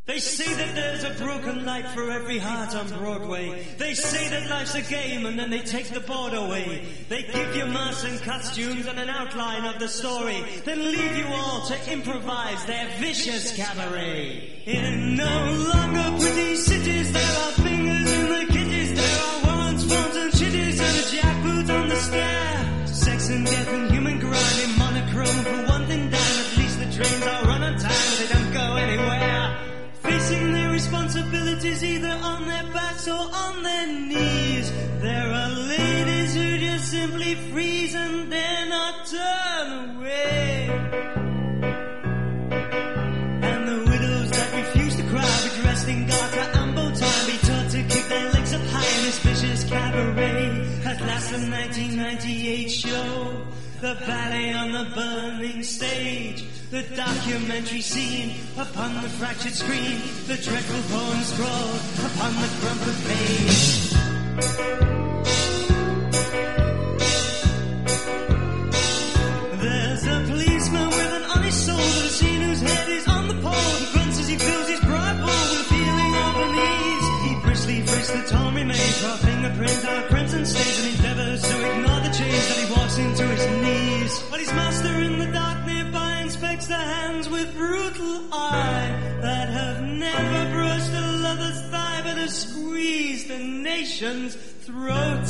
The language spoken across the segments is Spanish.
They say that there's a broken light for every heart on Broadway. They say that life's a game and then they take the board away. They give you masks and costumes and an outline of the story, then leave you all to improvise their vicious cabaret. In no longer pretty cities, there are fingers in the kitties. There are warrants, phones and chitties and a jackboot on the stair. Sex and death and human grime in monochrome for one thing down. At least the trains are run on time, but they don't go anywhere. Facing their responsibilities either on their backs or on their knees. There are ladies who just simply freeze and dare not turn away. And the widows that refuse to cry be dressed in garter and bow tie, be taught to keep their legs up high in this vicious cabaret. At last the 1998 show, the ballet on the burning stage, the documentary scene upon the fractured screen, the dreadful poem scrawled upon the crumpled page. There's a policeman with an honest soul, but a scene whose head is on the pole. He grunts as he fills his pride bowl with a feeling of unease. He briskly frisks the torn remains, raw fingerprints, our crimson stains, and endeavors to ignore the change that he walks into his knees. While his master in the dark nearby inspects the hands with brutal eye that have never brushed a lover's thigh but have squeezed the nation's throat.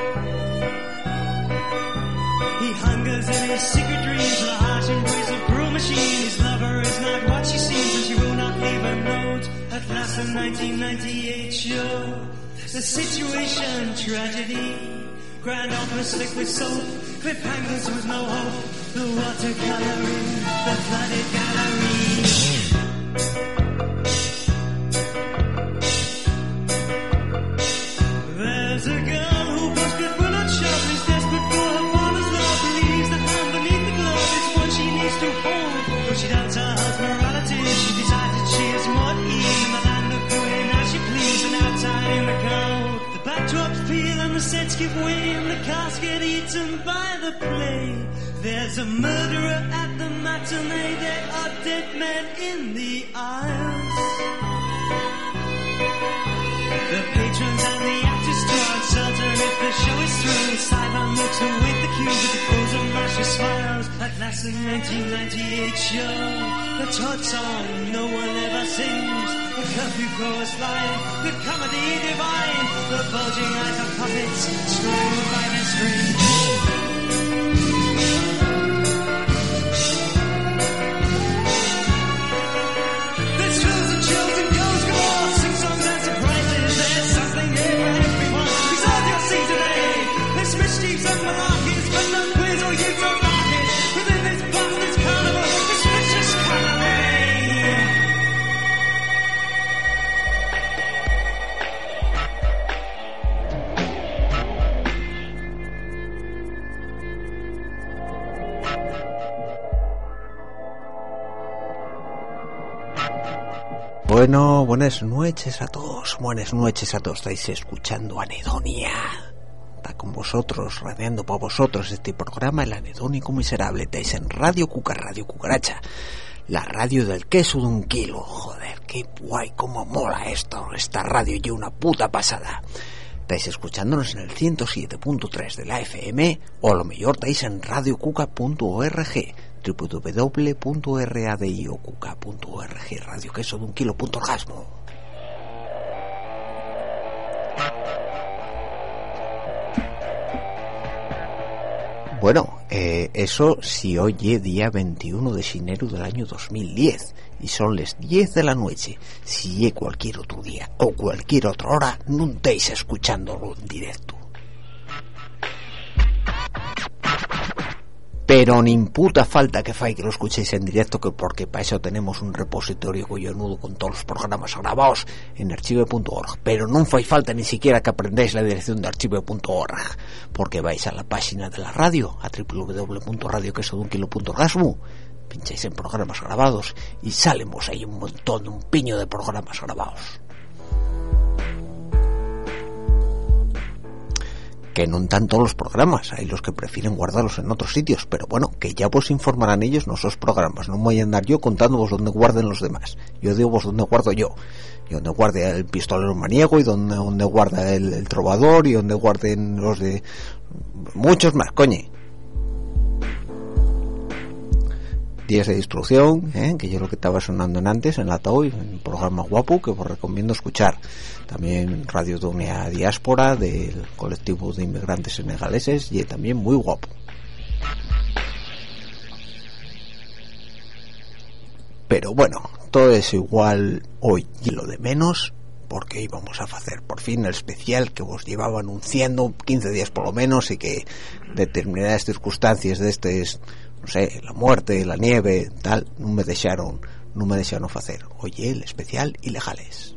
He hungers in his secret dreams for the harsh embrace of cruel machine. His lover is not what she seems, and she will not leave a note. At last the 1998 show, the situation tragedy, grand opera slick with soap, cliffhangers with no hope, the watercoloring, the flooded gallery. There's a girl who busted will not shop, is desperate for her father's love, believes the hand beneath the glove is one she needs to hold. Though she doubts her husband's morality, she decides that she is more in the land of doing as she please and outside in the cold. The backdrops peel and the sets give way and the cast get eaten by the play. There's a murderer at the matinee, there are dead men in the aisles. The patrons and the actors too are uncertain if the show is through. Sideline looks await the cue with the pose of martial smiles. At last the 1998 show, the Todd song no one ever sings, the curfew chorus line, the comedy divine, the bulging eyes of puppets strung by their strings. Bueno, buenas noches a todos, estáis escuchando Anedonia. Está con vosotros, radiando para vosotros este programa, El Anedónico Miserable. Estáis en Radio Cuca, Radio Cucaracha, la radio del queso de 1 kilo. Joder, qué guay, cómo mola esto, esta radio y una puta pasada. Estáis escuchándonos en el 107.3 de la FM, o a lo mejor estáis en radiocuca.org, www.radiocuca.org, radio queso de 1 kilo.orgasmo. Bueno, eso si hoy es día 21 de enero del año 2010 y son las 10 de la noche. Si es cualquier otro día o cualquier otra hora, no estáis escuchándolo en directo. Pero ni puta falta que fai que lo escuchéis en directo, que porque para eso tenemos un repositorio cojonudo con todos los programas grabados en archive.org. Pero no fai falta ni siquiera que aprendáis la dirección de archive.org, porque vais a la página de la radio, a www.radioquesodunquilo.orgasmo, pincháis en programas grabados y salimos ahí un montón, un piño de programas grabados. que no están todos los programas, hay los que prefieren guardarlos en otros sitios, pero bueno, que ya vos informarán ellos en esos programas, no me voy a andar yo contándoos dónde guarden los demás, yo digo vos dónde guardo yo, y dónde guarde el pistolero maniego, y dónde guarda el trovador, y dónde guarden los de muchos más, coño. Días de instrucción, que yo lo que estaba sonando en antes, enlatado, y un programa guapo que os recomiendo escuchar. También Radio Donia Diáspora del colectivo de inmigrantes senegaleses, y también muy guapo. Pero bueno, todo es igual hoy y lo de menos, porque íbamos a hacer por fin el especial que os llevaba anunciando 15 días por lo menos, y que determinadas circunstancias de no sé, la muerte, la nieve, tal, no me dejaron hacer. Oye, el especial Ilegales.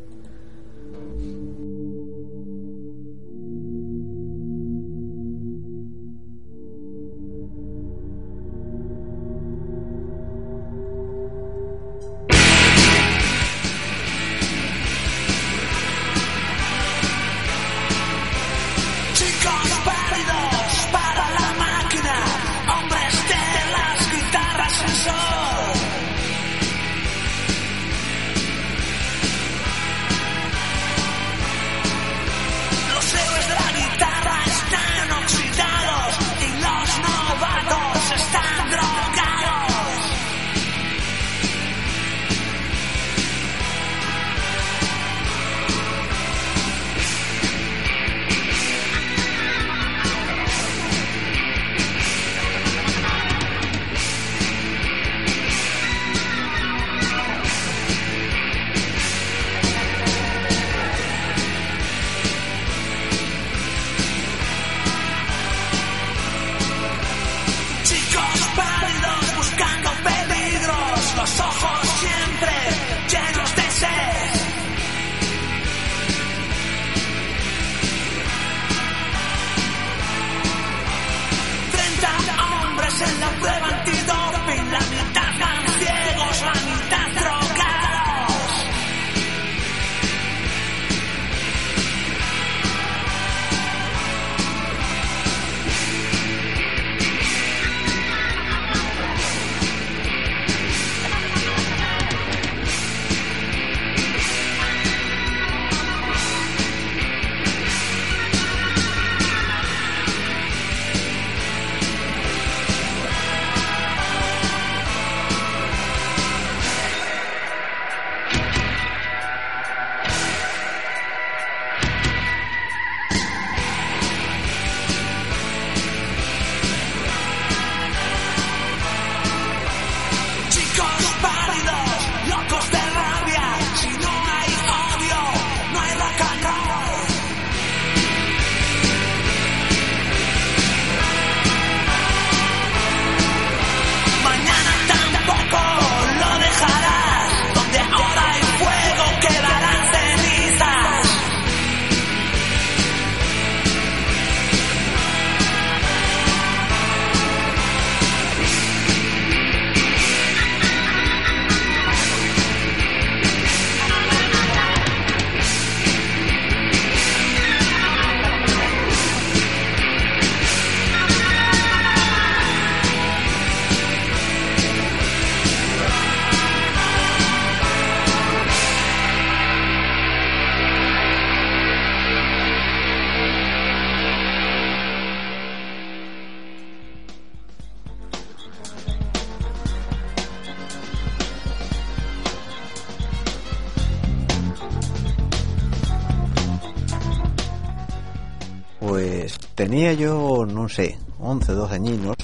Pues tenía yo, no sé, 11, 12 añinos,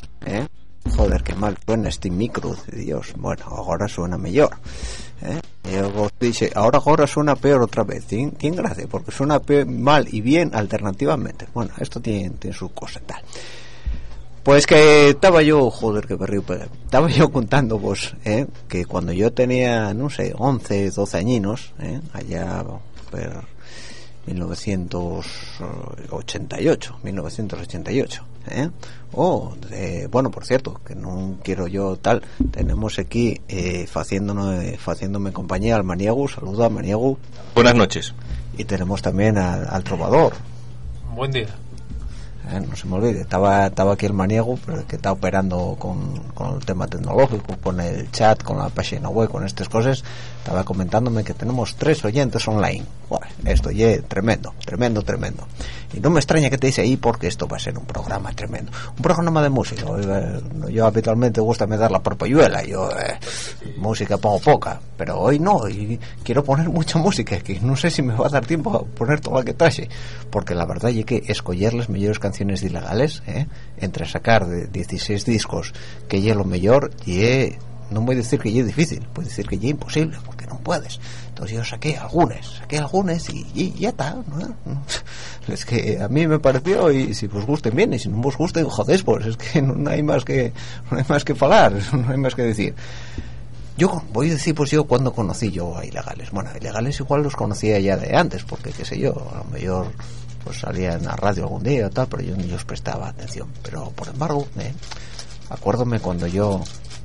Joder, qué mal suena este micro, Dios. Bueno, ahora suena mejor, Yo dije, ahora suena peor otra vez. Tiene gracia, porque suena mal y bien alternativamente. Bueno, esto tiene su cosa tal. Pues que estaba yo, joder, que berrío, estaba yo contando vos, que cuando yo tenía, no sé, 11, 12 añinos, allá por 1988, bueno, por cierto, que no quiero yo tal, tenemos aquí haciéndome compañía al Maniego. Saluda, Maniego. Buenas noches. Y tenemos también al Trovador. Buen día. no se me olvide. Estaba aquí el maniego, pero que está operando con el tema tecnológico, con el chat, con la página web, con estas cosas. Estaba comentándome que tenemos 3 oyentes online. Bueno, esto ya tremendo. Y no me extraña que te dice ahí, porque esto va a ser un programa tremendo, un programa de música. Yo habitualmente gusta me dar la porpolluela, yo música pongo poca, pero hoy no, y quiero poner mucha música, que no sé si me va a dar tiempo a poner toda la que traje, porque la verdad es que escoger las mejores canciones de Ilegales, entre sacar de 16 discos, que ya lo mejor, y no voy a decir que ya es difícil, voy a decir que ya es imposible, porque no puedes. Entonces yo saqué algunas y ya está, ¿no? Es que a mí me pareció, y si vos gusten bien, y si no vos gusten, jodés, pues es que no hay más que falar, no hay más que decir. Yo voy a decir, pues yo cuando conocí yo a Ilegales. Bueno, Ilegales igual los conocía ya de antes, porque qué sé yo, a lo mejor pues salía en la radio algún día o tal, pero yo ni os prestaba atención. Pero por embargo, acuérdome cuando yo...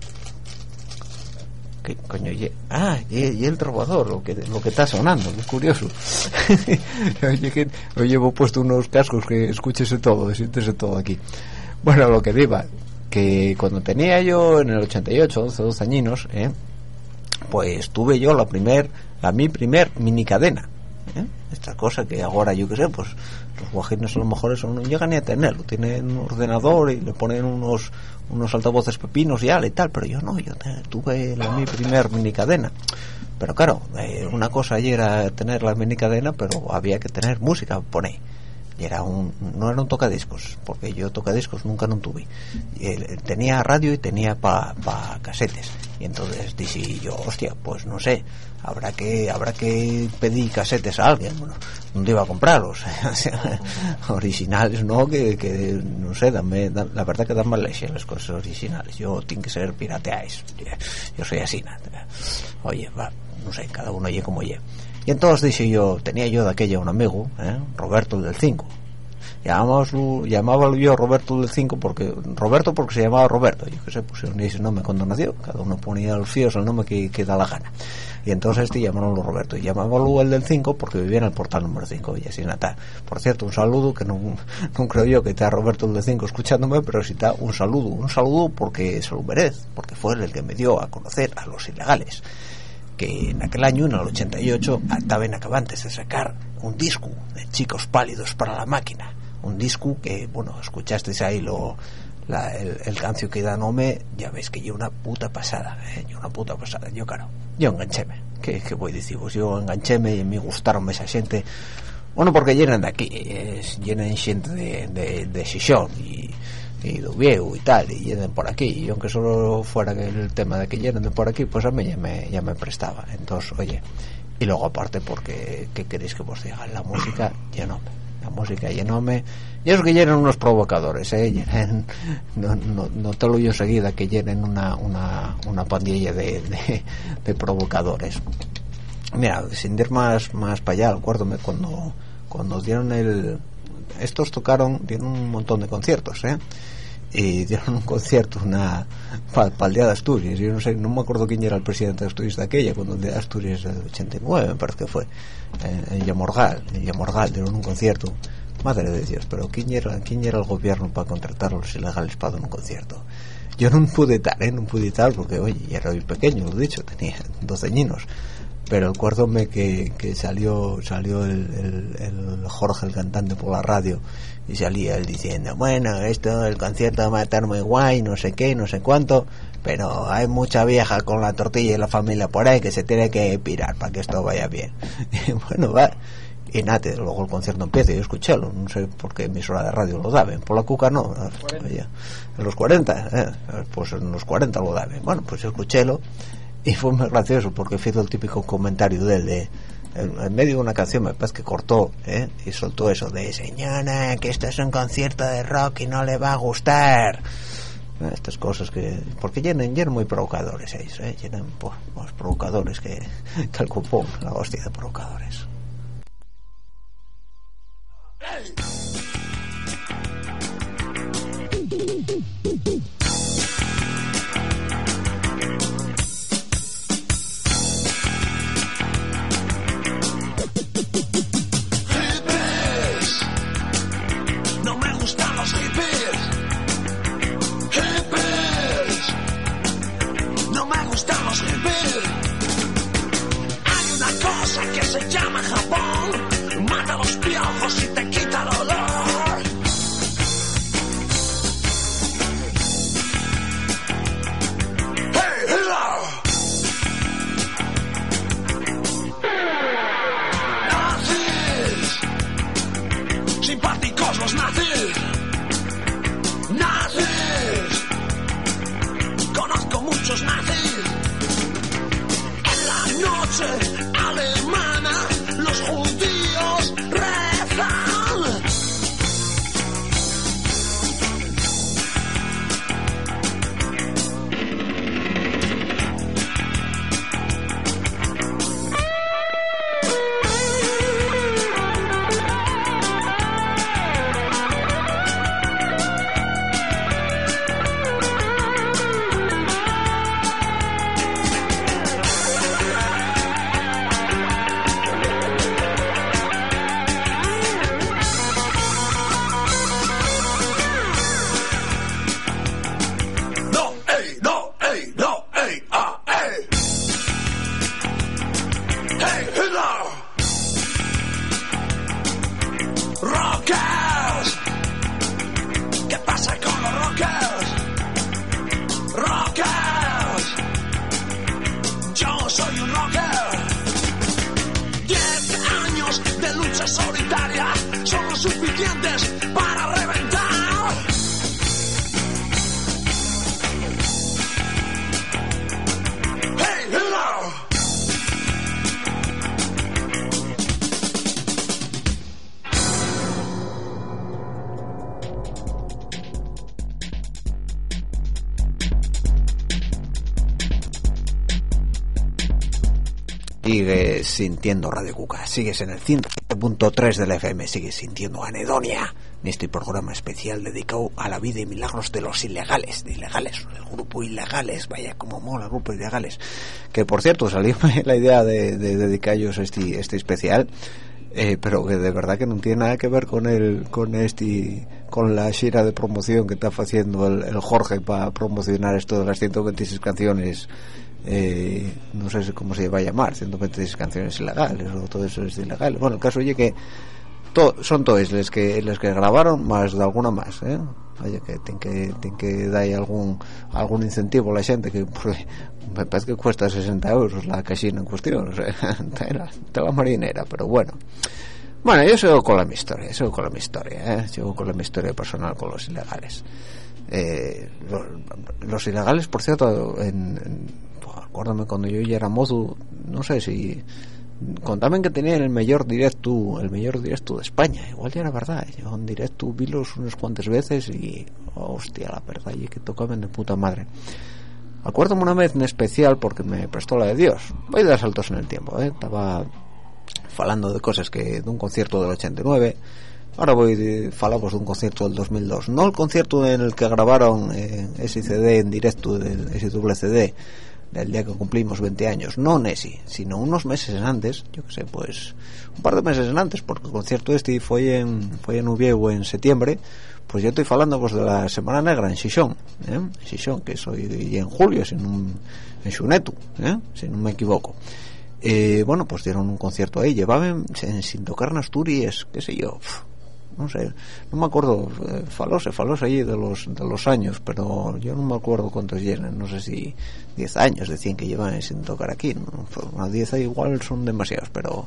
¿Qué coño? Y el trovador, lo que está sonando, qué curioso. Oye, que hoy llevo puesto unos cascos que escúchese todo, siéntese todo aquí. Bueno, lo que diga, que cuando tenía yo en el 88, 12 añinos, pues tuve yo mi primer minicadena. Esta cosa que ahora yo que sé, pues los guajinos a lo mejor eso no llegan ni a tenerlo, tienen un ordenador y le ponen unos altavoces pepinos y tal, pero yo no, yo tuve mi primer minicadena. Pero claro, una cosa allí era tener la minicadena, pero había que tener música, poné. Y no era un tocadiscos, porque yo tocadiscos nunca no tuve. Tenía radio y tenía pa casetes. Y entonces dije yo, hostia, pues no sé, habrá que pedir casetes a alguien. Bueno, no iba a comprarlos, originales, no, que no sé, la verdad que dan mal leche las cosas originales. Yo tengo que ser pirateáis. Yo soy así, oye, va, no sé, cada uno oye como oye. Y entonces tenía yo de aquella un amigo, Roberto del 5. Llamábalo yo Roberto del 5 porque se llamaba Roberto. Yo qué sé, pusieron ese nombre cuando nació. Cada uno ponía los fíos el nombre que da la gana. Y entonces llamaron Roberto. Y llamábalo el del 5 porque vivía en el portal número 5. Y así nada. Por cierto, un saludo, que no creo yo que está Roberto el del 5 escuchándome, pero sí está un saludo porque se lo merece, porque fue el que me dio a conocer a los Ilegales, que en aquel año, en el 88, estaban acabantes de sacar un disco de Chicos Pálidos para la Máquina, un disco que, bueno, escuchasteis ahí el cancio que da nombre, ya veis que yo una puta pasada, yo enganchéme, ¿qué voy a decir? Pues yo enganchéme y me gustaron esa gente, bueno, porque llenan de aquí, llenan gente de Xixón y de Oviedo y tal, y llenen por aquí, y aunque solo fuera el tema de que llenen de por aquí, pues a mí ya me prestaba. Entonces, oye, y luego aparte, porque ¿qué queréis que os diga? La música llenóme, y eso que llenen unos provocadores, llenen, no te lo yo enseguida que llenen una pandilla de provocadores. Mira, sin ir más para allá, acuérdame cuando dieron estos dieron un montón de conciertos, y dieron un concierto para el día de Asturias. Yo no me acuerdo quién era el presidente de Asturias de aquella, cuando el día de Asturias del 89 me parece que fue, en Llamorgal dieron un concierto, madre de Dios, pero quién era el gobierno para contratar a los Ilegales para dar un concierto. Yo no pude estar porque, oye, ya era muy pequeño, lo he dicho, tenía 12 añinos. Pero acuérdome que salió el Jorge, el cantante, por la radio, y salía él diciendo, bueno, el concierto va a estar muy guay, no sé qué, no sé cuánto, pero hay mucha vieja con la tortilla y la familia por ahí que se tiene que pirar para que esto vaya bien. Y bueno, va. Y nada, luego el concierto empieza y yo escuchélo, no sé por qué emisora de radio lo daban, por la cuca no, en los 40, pues en los 40 lo daban. Bueno, pues escuchélo. Y fue muy gracioso porque hizo el típico comentario de él en medio de una canción, me parece que cortó, y soltó eso de, señora, que esto es un concierto de rock y no le va a gustar. Estas cosas porque llenan muy provocadores ellos, llenan pues, más provocadores que el cupón, la hostia de provocadores. No me gusta se llama Japón, mata los piojos y te quita el olor. Hey, hello. Nazis, simpáticos los nazis. Nazis, conozco muchos nazis. En la noche alemana los judíos rezan. Rockers, ¿qué pasa con los rockers? Rockers, yo soy un rocker. 10 años de lucha solitaria son los suficientes para reventar. Hey, hello. Sigue sintiendo Radio Cuca, sigues en el 107.3 del FM, sigues sintiendo Anedonia, en este programa especial dedicado a la vida y milagros de los ilegales, el grupo Ilegales, vaya como mola el grupo Ilegales, que por cierto salió la idea de dedicar ellos este especial, pero que de verdad que no tiene nada que ver con la gira de promoción que está haciendo el Jorge para promocionar esto de las 126 canciones. No sé cómo se va a llamar, 126 canciones ilegales o todo eso es ilegal. Bueno, el caso oye que son todos los que grabaron más de alguna más, oye que tienen que dar algún incentivo a la gente, que me parece que cuesta 60 euros la casina en cuestión, o sea, está la marinera, pero bueno, yo sigo con mi historia, sigo con mi historia personal con los ilegales. Los ilegales, por cierto, acuérdame cuando yo ya era mozo, no sé si contaban que tenían el mayor directo de España, igual ya era verdad. Yo en directo vilos unas cuantas veces y hostia, la verdad y que tocaban de puta madre. Acuérdame una vez en especial porque me prestó la de Dios. Voy a dar saltos en el tiempo, estaba falando de cosas que de un concierto del 89. Ahora falamos de un concierto del 2002, no el concierto en el que grabaron ese CD en directo, ese doble CD del día que cumplimos 20 años, no Nessie, sino unos meses antes, yo que sé, pues un par de meses antes, porque el concierto fue en Uvieu en septiembre, pues yo estoy falando pues de la Semana Negra en Xixón, que soy en julio, en Xunetu, si no me equivoco. Bueno, pues dieron un concierto ahí, llevaban sin tocar en Asturias, qué sé yo, no sé, no me acuerdo, falose allí de los años, pero yo no me acuerdo cuántos llenan, no sé si 10 años decían que llevan sin tocar aquí, ¿no? Unos 10 igual son demasiados, pero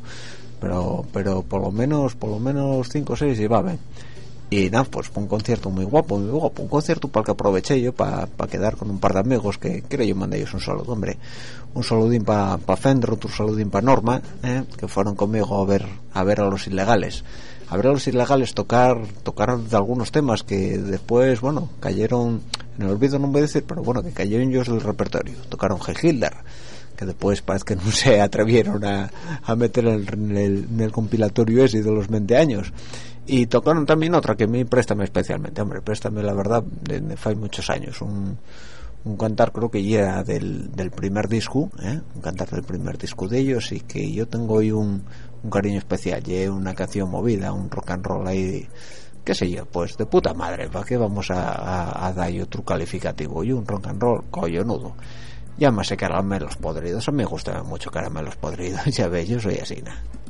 por lo menos 5 o 6 llevaban. Y nada, pues fue un concierto muy guapo, un concierto para el que aproveché yo para quedar con un par de amigos que quiero yo mandar ellos un saludo, hombre, un saludín para Fender, otro saludín para Norma, que fueron conmigo a ver a los ilegales. A ver a los ilegales tocar de algunos temas que después, bueno, cayeron en el olvido, no voy a decir, pero bueno, que cayeron ellos del repertorio. Tocaron Heil Hitler, que después parece que no se atrevieron a meter en el compilatorio ese de los 20 años. Y tocaron también otra que a mí préstame especialmente, hombre, préstame la verdad, de hace muchos años, un cantar creo que ya era del primer disco, un cantar del primer disco de ellos, y que yo tengo hoy un cariño especial, y una canción movida, un rock and roll ahí, qué sé yo, pues de puta madre, ¿para qué vamos a dar otro calificativo? Y un rock and roll cojonudo. Llámase caramelos podridos. A mí me gustan mucho caramelos podridos. Ya ves, yo soy así, ¿no?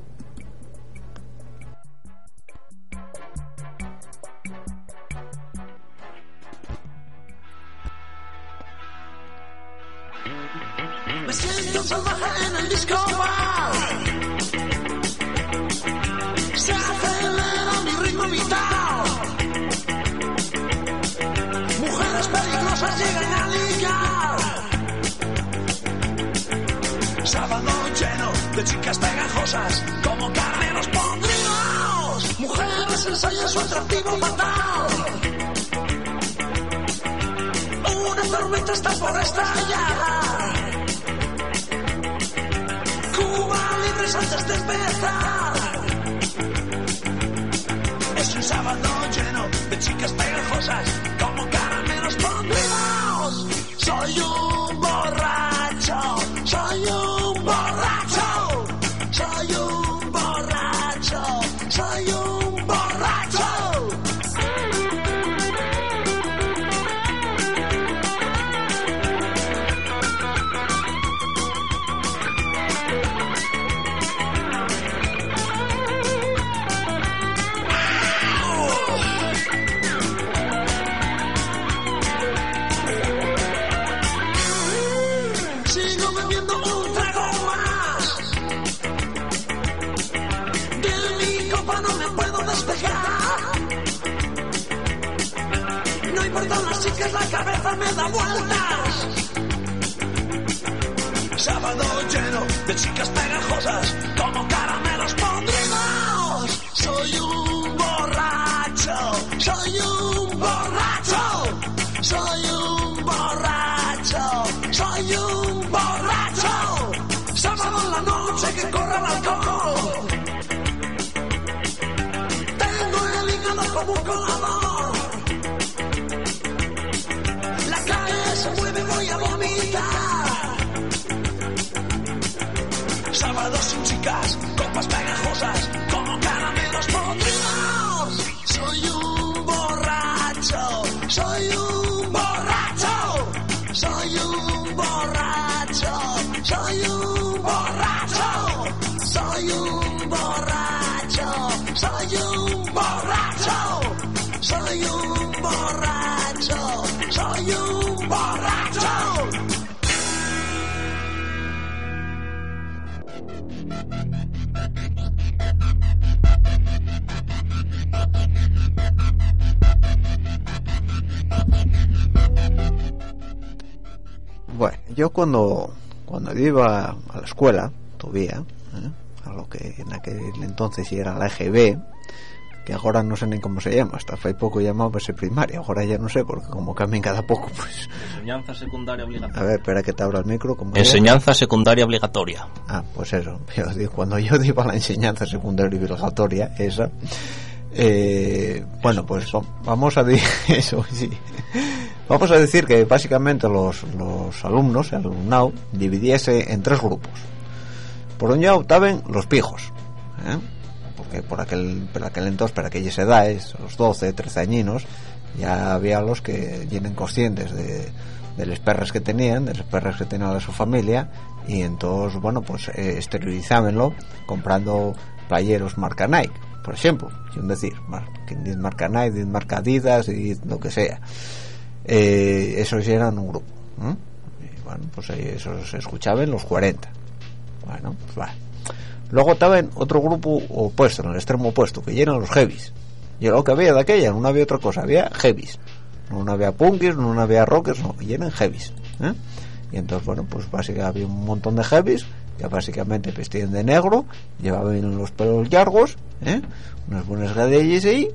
Me siento salvaje en el disco bar. Se acelera mi ritmo vital. Mujeres peligrosas llegan a ligar. Sábado lleno de chicas pegajosas como carneros podridos. Mujeres ensayan su atractivo fatal. Una tormenta está por estallar. Cuba libres antes de empezar. Es un sábado lleno de chicas pegajosas como caramelos podridos. Soy un borracho, soy un borracho, soy un borracho, soy un borracho. Las chicas, la cabeza me da vueltas. Sábado lleno de chicas pegajosas como caramelos podridos. Soy un borracho, soy un borracho, soy un borracho, soy un borracho. Sábado en la noche que corre el alcohol. Tengo el hígado como un colador. Se mueve, voy a vomitar. Sábado sin chicas, copas pegajosas, como caramelos podridos. Soy un borracho, soy un borracho, soy un borracho, soy un borracho, soy un borracho, soy un borracho, soy un borracho, soy un borracho. Bueno, yo cuando iba a la escuela todavía, a lo que en aquel entonces era la EGB, que ahora no sé ni cómo se llama, hasta hace poco llamaba ese primaria, ahora ya no sé, porque como cambian cada poco, pues... Enseñanza secundaria obligatoria. A ver, espera que te abra el micro. ¿Cómo enseñanza secundaria obligatoria. Ah, pues eso, cuando yo iba a la enseñanza secundaria obligatoria, esa... bueno, pues vamos a decir eso, sí. Vamos a decir que básicamente los alumnos, el alumnado, dividiese en tres grupos. Por un lado estaban los pijos, porque por aquel entonces, para aquellas edades, los 12, 13 añinos, ya había los que vienen conscientes de las perras que tenían, de las perras que tenían de su familia, y entonces, bueno, pues exteriorizábenlo comprando playeros marca Nike, por ejemplo, sin decir, marca Nike, marca Adidas y lo que sea. Esos eran un grupo, y bueno, pues esos se escuchaban los 40. Bueno, pues vale. Luego estaba en otro grupo opuesto, en el extremo opuesto, que eran los heavies. Y lo que había de aquella, no había otra cosa, había heavies. No había punkis, no había rockers, no, y eran heavies. Y entonces, bueno, pues básicamente había un montón de heavies, que básicamente vestían de negro, llevaban los pelos largos, unas buenas gadillas ahí,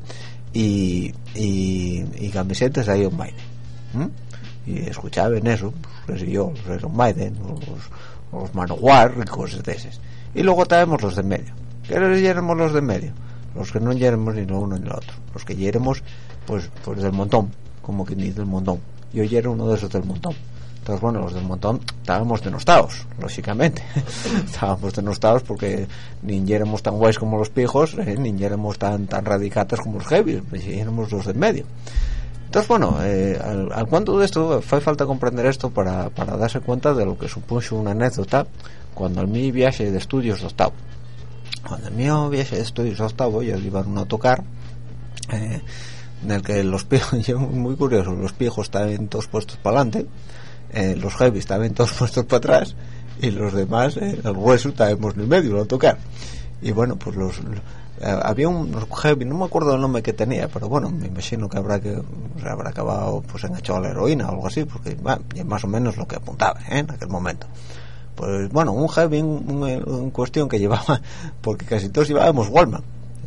y camisetas de Iron Maiden. Y escuchaban eso, pues yo, los Iron Maiden, los Manowar y cosas de esas. Y luego traemos los de medio. ¿Qué les llenamos los de medio? Los que no llenamos ni lo uno ni lo otro. Los que llenamos, pues del montón, como quien dice del montón. Yo lleno uno de esos del montón. Entonces, bueno, los del montón estábamos denostados, lógicamente. Estábamos denostados porque ni éramos tan guays como los pijos, ni éramos tan radicates como los heavies, éramos los del medio. Entonces, bueno, al cuento de esto, fue falta comprender esto para darse cuenta de lo que supuso una anécdota cuando el mi viaje de estudios de octavo. Cuando el mío viaje de estudios de octavo, yo iba en un autocar, en el que los pijos, yo muy curioso, los pijos estaban todos puestos para adelante, los heavy estaban todos puestos para atrás, y los demás, el grueso, estábamos en el medio, el autocar. Y bueno, pues había un heavy, no me acuerdo el nombre que tenía, pero bueno, me imagino que habrá acabado pues enganchado a la heroína o algo así, porque bueno, más o menos lo que apuntaba en aquel momento. Pues bueno, un heavy en cuestión que llevaba, porque casi todos llevábamos Walkman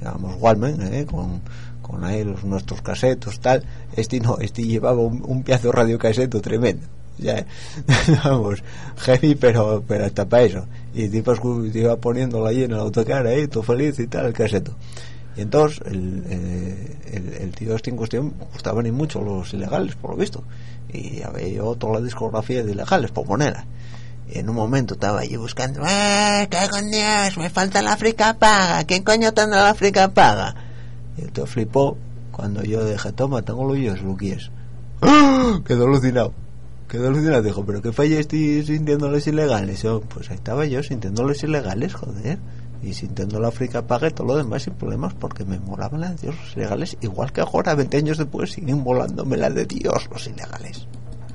con ahí nuestros casetos tal. Este llevaba un pedazo de radiocaseto tremendo, ya, vamos, heavy, pero hasta para eso. Y tipo iba poniéndolo ahí en el autocar, ahí todo feliz y tal, el caseto. Y entonces el tío este en cuestión gustaban y mucho los ilegales, por lo visto, y había yo toda la discografía de ilegales por ponerla. Y en un momento estaba allí buscando, cago en Dios, me falta la África Paga, ¿quién coño tendrá la África Paga? Y el tío flipó cuando yo dije, toma, tengo lo yo, lo quieres. Quedó alucinado, dijo, pero ¿qué falla estoy sintiendo los ilegales? Yo, pues ahí estaba yo sintiendo los ilegales, joder, y sintiendo la África Paga y todo lo demás sin problemas, porque me molaban las de Dios los ilegales, igual que ahora, 20 años después, siguen volándome las de Dios los ilegales.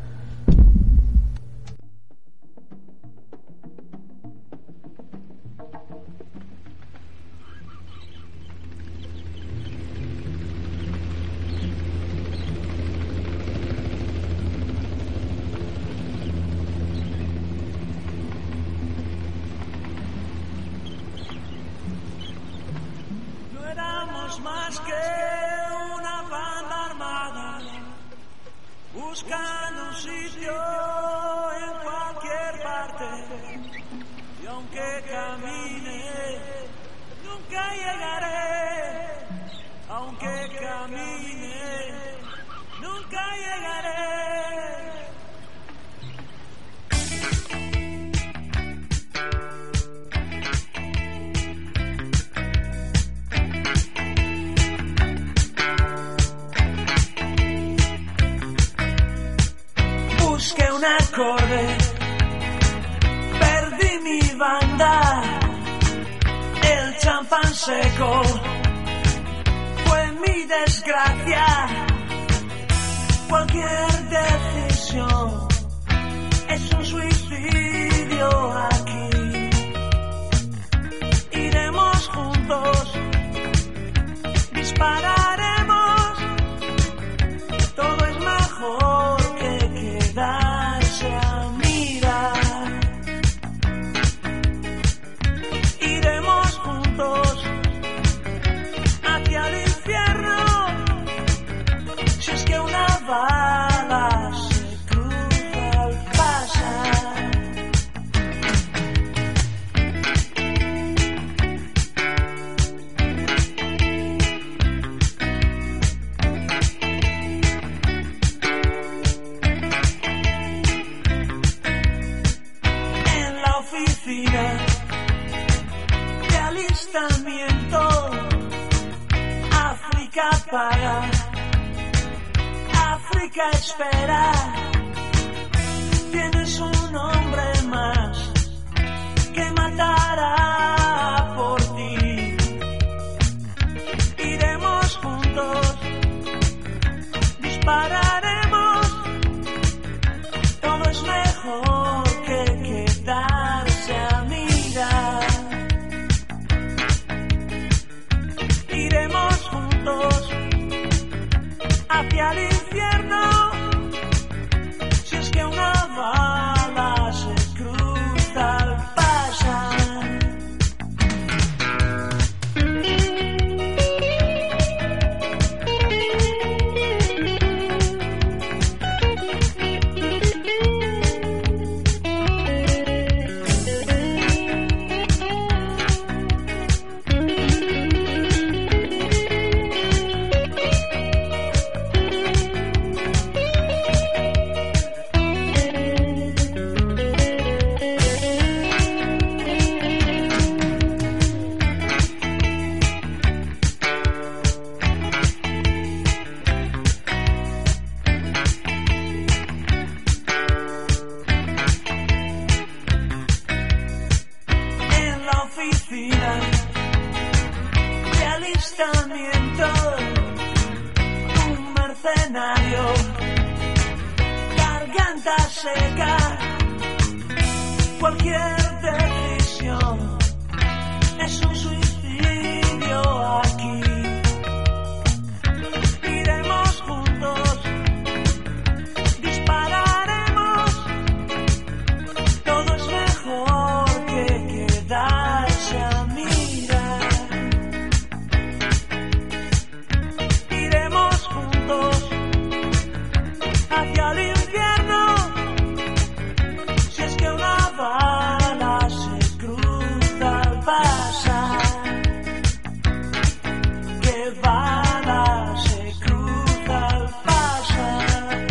Más que una banda armada, buscando un sitio en cualquier parte, y aunque camine, nunca llegaré, aunque camine, nunca llegaré. Busqué un acorde, perdí mi banda, el champán seco fue mi desgracia. Cualquier decisión es un suicidio aquí. Iremos juntos, dispararemos, todo es mejor darse a mirar. Iremos juntos hacia el infierno, si es que una bala se cruza al pasar. De alistamiento, África paga, África espera, tienes un hombre más que matará por ti. Iremos juntos, dispararemos, todo es mejor que quedarse a mirar. Iremos juntos hacia el infierno, si es que una bala se cruza al pasar. vida de alistamiento, un mercenario, garganta seca, cualquier decisión es un suicidio aquí. Iremos juntos, dispararemos, todo es mejor que quedarse a mirar. Iremos juntos hacia el infierno, si es que una bala se cruza al pasar. Que bala se cruza al pasar.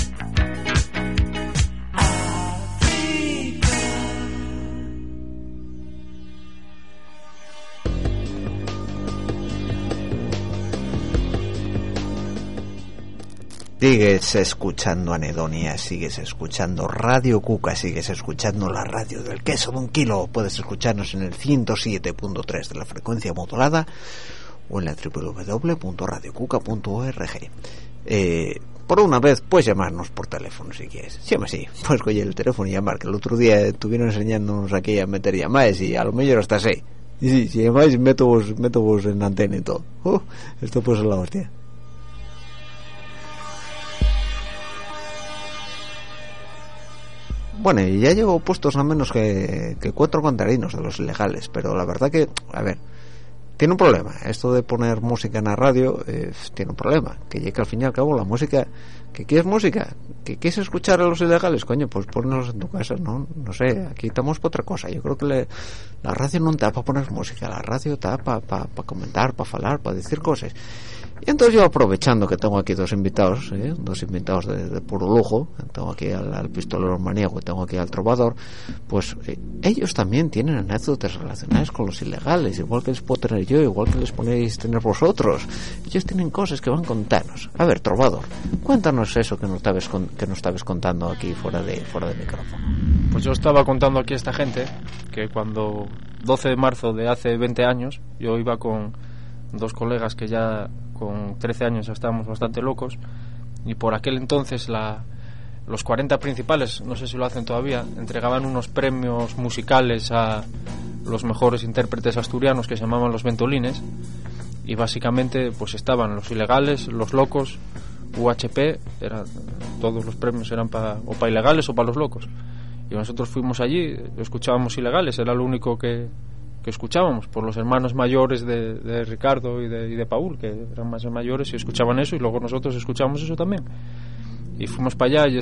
África. Sigues escuchando Anedonia, sigues escuchando Radio Cuca, sigues escuchando la radio del queso de un kilo. Puedes escucharnos en el 107.3 de la frecuencia modulada o en la www.radiocuca.org. Por una vez puedes llamarnos por teléfono si quieres. Sí, sí, puedes coger el teléfono y llamar, que el otro día estuvieron enseñándonos aquí a meter llamadas y a lo mejor hasta sé. Y sí, si llamáis meto vos en antena y todo. Esto puede ser la hostia. Bueno, y ya llevo puestos a menos que 4 cantarinos de los ilegales, pero la verdad que, a ver, tiene un problema. Esto de poner música en la radio tiene un problema, que llega al fin y al cabo la música. ¿Qué es música? ¿Qué quieres escuchar a los ilegales? Coño, pues ponlos en tu casa, ¿no? No sé, aquí estamos para otra cosa. Yo creo que la radio no está para poner música, la radio está para comentar, para hablar, para decir cosas. Y entonces yo, aprovechando que tengo aquí dos invitados de puro lujo, tengo aquí al pistolero maniego y tengo aquí al trovador, pues ellos también tienen anécdotas relacionadas con los ilegales, igual que les puedo tener yo, igual que les ponéis tener vosotros. Ellos tienen cosas que van a contarnos. A ver, trovador, cuéntanos eso que nos estabas contando aquí fuera de micrófono. Pues yo estaba contando aquí a esta gente que cuando 12 de marzo de hace 20 años yo iba con dos colegas que ya con 13 años ya estábamos bastante locos, y por aquel entonces los 40 principales, no sé si lo hacen todavía, entregaban unos premios musicales a los mejores intérpretes asturianos que se llamaban los Ventolines, y básicamente pues estaban los ilegales, los locos, UHP, todos los premios eran para ilegales o para los locos, y nosotros fuimos allí, escuchábamos ilegales, era lo único que escuchábamos, por los hermanos mayores de Ricardo y de Paul, que eran más mayores y escuchaban eso, y luego nosotros escuchábamos eso también. Y fuimos para allá y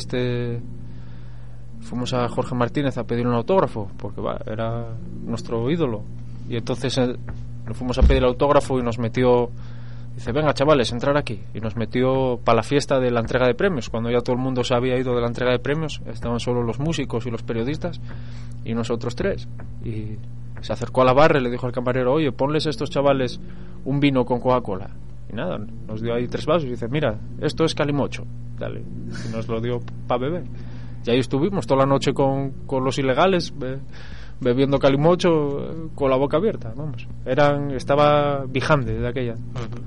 fuimos a Jorge Martínez a pedir un autógrafo, porque era nuestro ídolo, y entonces le fuimos a pedir el autógrafo y nos metió, dice, venga chavales, entrar aquí, y nos metió para la fiesta de la entrega de premios, cuando ya todo el mundo se había ido de la entrega de premios, estaban solo los músicos y los periodistas y nosotros tres, y se acercó a la barra y le dijo al camarero, oye, ponles a estos chavales un vino con Coca-Cola. Y nada, nos dio ahí 3 vasos y dice, mira, esto es calimocho, dale, y nos lo dio para beber. Y ahí estuvimos toda la noche con los ilegales bebiendo calimocho con la boca abierta, vamos. Estaba Bijande de aquella.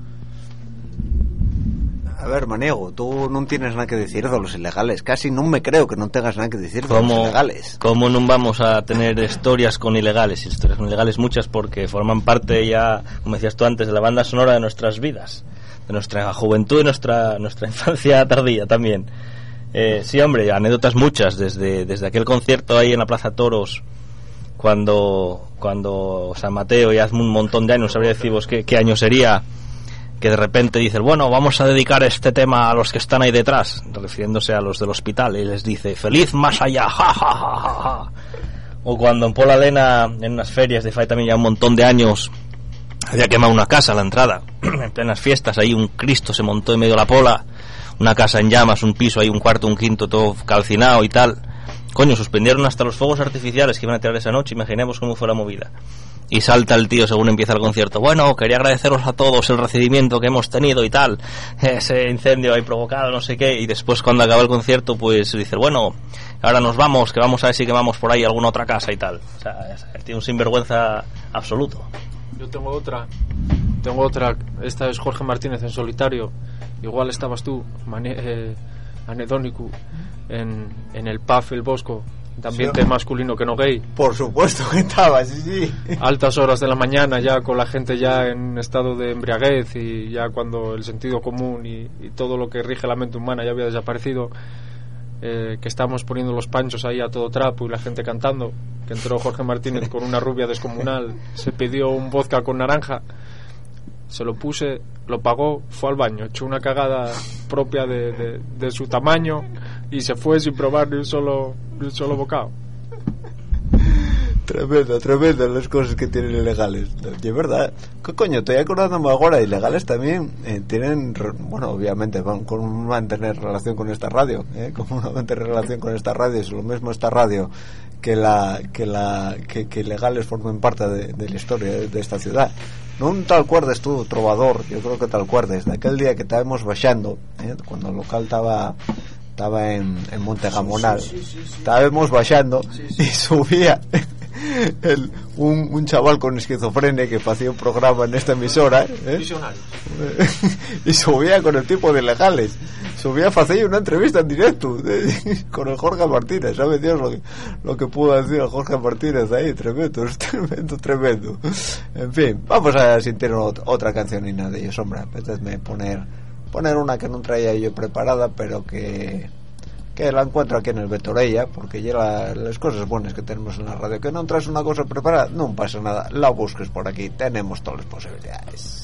A ver, Maniego, tú no tienes nada que decir de los ilegales. Casi no me creo que no tengas nada que decir de los ilegales. ¿Cómo no vamos a tener historias con ilegales? Historias con ilegales muchas, porque forman parte ya, como decías tú antes, de la banda sonora de nuestras vidas, de nuestra juventud y nuestra infancia tardía también. Sí, hombre, anécdotas muchas, desde aquel concierto ahí en la Plaza Toros, cuando San Mateo, ya hace un montón de años, no sabría deciros qué año sería, que de repente dice, bueno, vamos a dedicar este tema a los que están ahí detrás, refiriéndose a los del hospital, y les dice, feliz más allá, ja, ja, ja, ja, ja. O cuando en Pola Lena, en unas ferias de Fai también ya un montón de años, había quemado una casa a la entrada, en plenas fiestas, ahí un Cristo se montó en medio de la pola, una casa en llamas, un piso, ahí un cuarto, un quinto, todo calcinado y tal, Coño, suspendieron hasta los fuegos artificiales que iban a tirar esa noche. Imaginemos cómo fue la movida. Y salta el tío según empieza el concierto: bueno, quería agradeceros a todos el recibimiento que hemos tenido y tal, ese incendio ahí provocado, no sé qué. Y después, cuando acaba el concierto, pues dice: bueno, ahora nos vamos, que vamos a ver si quemamos por ahí alguna otra casa y tal. O sea, tiene un sinvergüenza absoluto. Yo tengo otra, esta es Jorge Martínez en solitario. Igual estabas tú, Anedónico, en el pub El Bosco, de ambiente masculino que no gay. Por supuesto que estaba, sí. Altas horas de la mañana, ya con la gente ya en estado de embriaguez, y ya cuando el sentido común y todo lo que rige la mente humana ya había desaparecido, que estábamos poniendo los panchos ahí a todo trapo y la gente cantando, que entró Jorge Martínez con una rubia descomunal, se pidió un vodka con naranja, se lo puse, lo pagó, fue al baño, echó una cagada propia de su tamaño y se fue sin probar ni un solo bocado. Tremendo las cosas que tienen ilegales. De verdad, ¿qué coño? Estoy acordándome ahora, ilegales también tienen, bueno, obviamente van con mantener relación con esta radio, como no mantener relación con esta radio, es lo mismo esta radio que ilegales formen parte de la historia de esta ciudad. No te acuerdes tú, trovador, yo creo que te acuerdes de aquel día que estábamos bajando, cuando el local estaba en Monte Gamonal, estábamos bajando y subía un chaval con esquizofrenia que hacía un programa en esta emisora, y subía con el tipo de ilegales, subía a hacer una entrevista en directo con el Jorge Martínez. ¿Sabe Dios lo que pudo decir el Jorge Martínez ahí? Tremendo. En fin, vamos a sentir otra canción y nada de ellos, hombre. Apetezme poner una que no traía yo preparada, pero que la encuentro aquí en el Betorella, porque ya las cosas buenas que tenemos en la radio, que no traes una cosa preparada, no pasa nada, la busques por aquí, tenemos todas las posibilidades.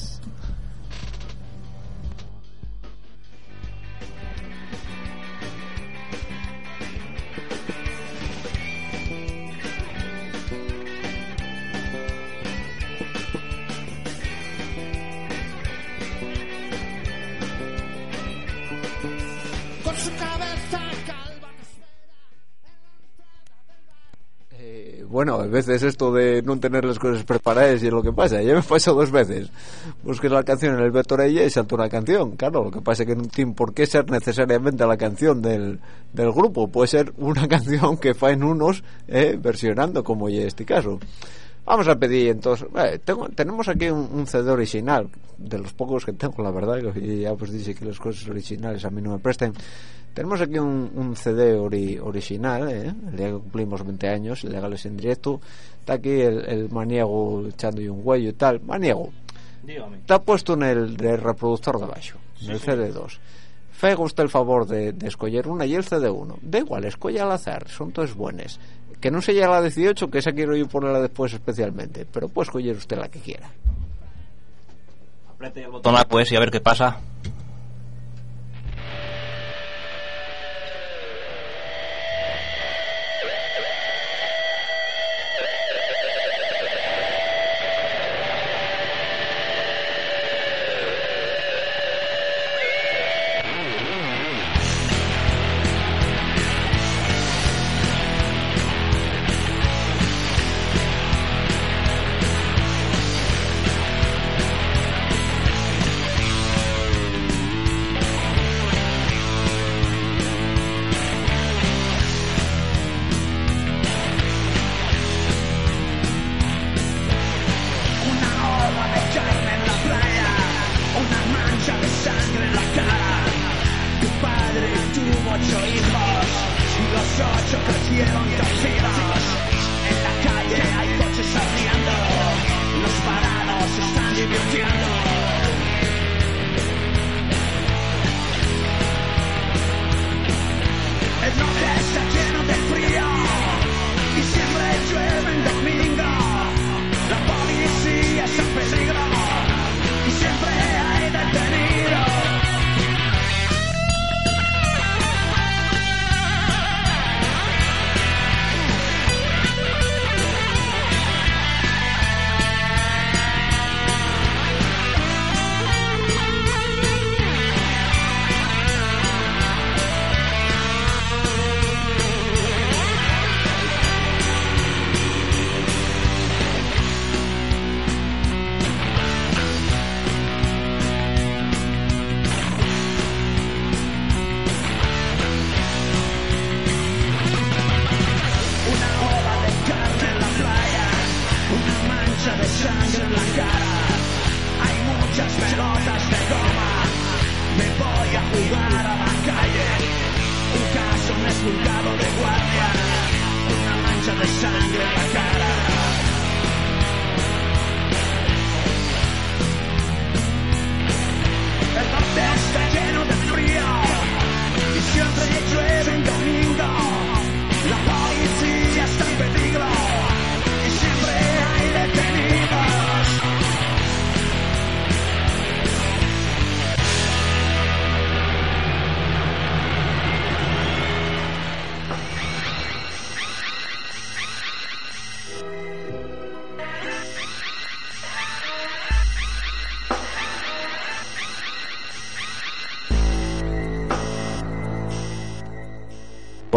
Bueno, a veces esto de no tener las cosas preparadas y es lo que pasa. Ya me pasó 2 veces. Busqué la canción en el Betorella y saltó una canción. Claro, lo que pasa es que no tiene por qué ser necesariamente la canción del grupo. Puede ser una canción que faen unos versionando, como en este caso. Vamos a pedir entonces, tenemos aquí un CD original, de los pocos que tengo, la verdad, y ya pues dice que las cosas originales a mí no me presten. Tenemos aquí un CD original, el día que cumplimos 20 años, ilegales en directo. Está aquí el Maniego echando un huello y tal. Maniego, dígame. Está puesto en el reproductor de abajo, en el CD2. Faiga usted el favor de escoger una y el CD1. Da igual, escoge al azar, son todas buenas. Que no sea la 18, que esa quiero yo ponerla después especialmente, pero puede escoger usted la que quiera. Apriete el botón pues y a ver qué pasa.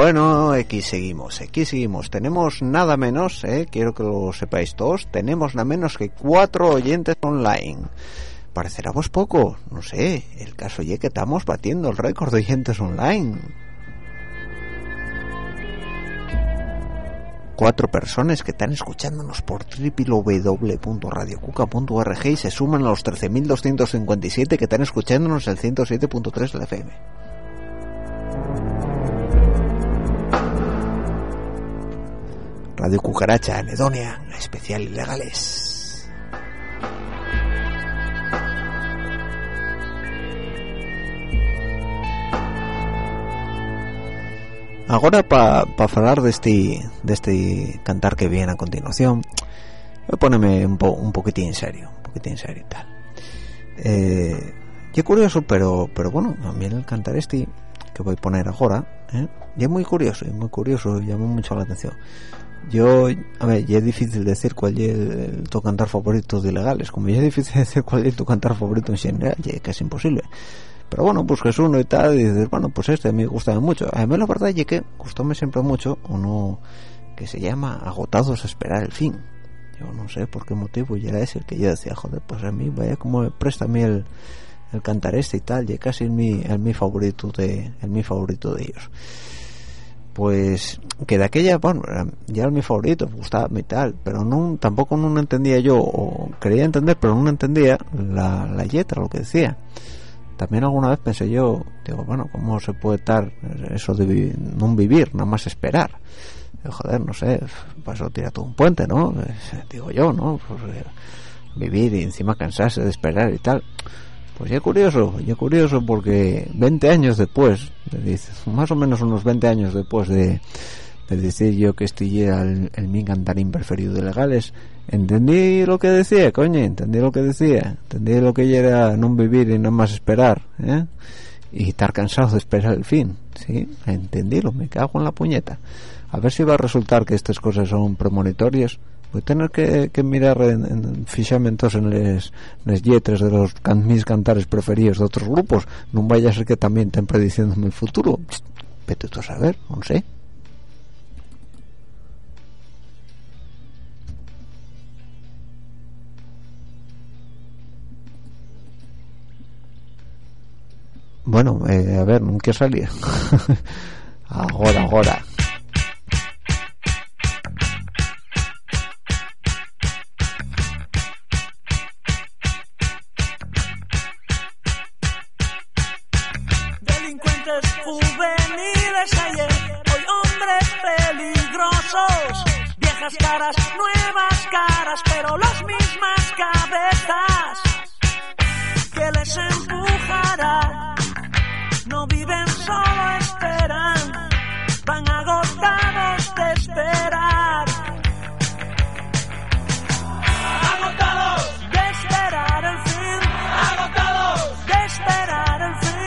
Bueno, aquí seguimos. Tenemos nada menos, quiero que lo sepáis todos, tenemos nada menos que 4 oyentes online. Parecerá vos poco, no sé, el caso es que estamos batiendo el récord de oyentes online. 4 personas que están escuchándonos por www.radiocuca.org y se suman a los 13.257 que están escuchándonos el 107.3 de la FM. Radio Cucaracha, Anedonia, especial ilegales. Ahora para hablar de este cantar que viene a continuación, voy a ponerme un poquitín serio y tal. Y curioso, pero bueno, también el cantar que voy a poner ahora, y es muy curioso, llama mucho la atención. A ver, ya es difícil decir cuál es tu cantar favorito de ilegales, como ya es difícil decir cuál es tu cantar favorito en general, ya es casi imposible. Pero bueno, busques uno y tal, y dices, bueno, pues a mí me gusta mucho. A mí la verdad es que gustóme siempre mucho uno que se llama Agotados a esperar el fin. Yo no sé por qué motivo, y era ese el que yo decía, joder, pues a mí, vaya como me presta a mí el cantar y tal, y casi el mi favorito de ellos. Pues que de aquella, bueno, ya era mi favorito, me gustaba y tal, pero tampoco no entendía yo, o quería entender, pero no entendía la letra, lo que decía. También alguna vez pensé yo, digo, bueno, ¿cómo se puede estar eso de no vivir, nada más esperar? Joder, no sé, pues eso tira todo un puente, ¿no? Digo yo, ¿no? Pues vivir y encima cansarse de esperar y tal. Pues ya curioso porque 20 años después, más o menos unos 20 años después de decir yo que este era el mi cantarín preferido de legales, entendí lo que decía, coño, entendí lo que era no vivir y nada más esperar, y estar cansado de esperar el fin, sí, entendílo, me cago en la puñeta. A ver si va a resultar que estas cosas son premonitorias. Voy a tener que mirar fijamente entonces en las letras de mis cantares preferidos de otros grupos. No vaya a ser que también estén prediciéndome el futuro. Vete tú a saber, no sé. Bueno, a ver, nunca salía. Ahora. Juveniles ayer, hoy hombres peligrosos, viejas caras, nuevas caras, pero las mismas cabezas que les empujará. No viven, solo esperan, van agotados de esperar. Agotados de esperar el fin, agotados de esperar el fin.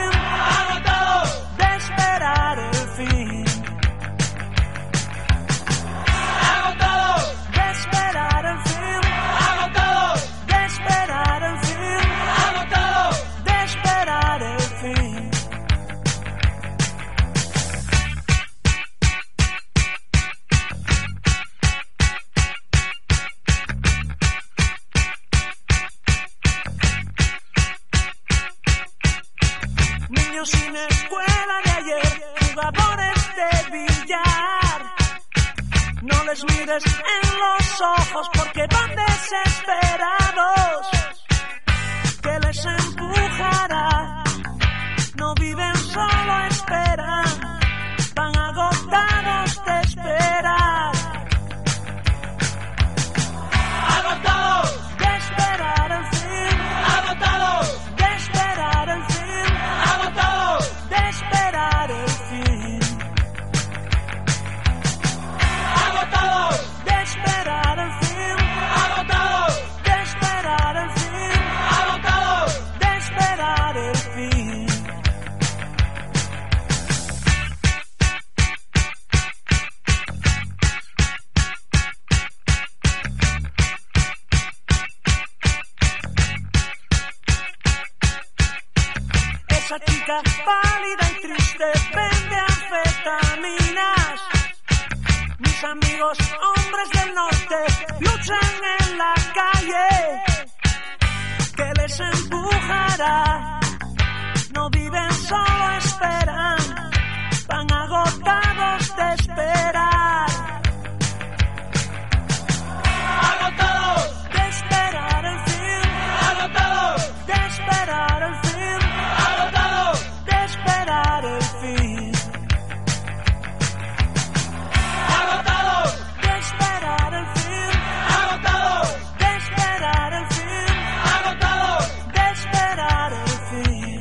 Niños sin escuela de ayer, jugadores de billar. No les mires en los ojos porque van desesperados, que les empujará. No viven, solo esperan, van agotados de esperar. Agotados de esperar el fin, agotados de esperar el fin, agotados de esperar el fin, agotados de esperar el fin, agotados de esperar el fin, agotados de esperar el fin. Esa chica pálida y triste vende anfetamina. Mis amigos, hombres del norte, luchan en la calle. ¿Qué les empujará? No viven, solo esperan. Van agotados de esperar. Agotados de esperar el fin. Agotados de esperar el fin. Agotados de esperar el fin. Agotados de esperar el fin. Agotados de esperar el fin. Agotados de esperar el fin.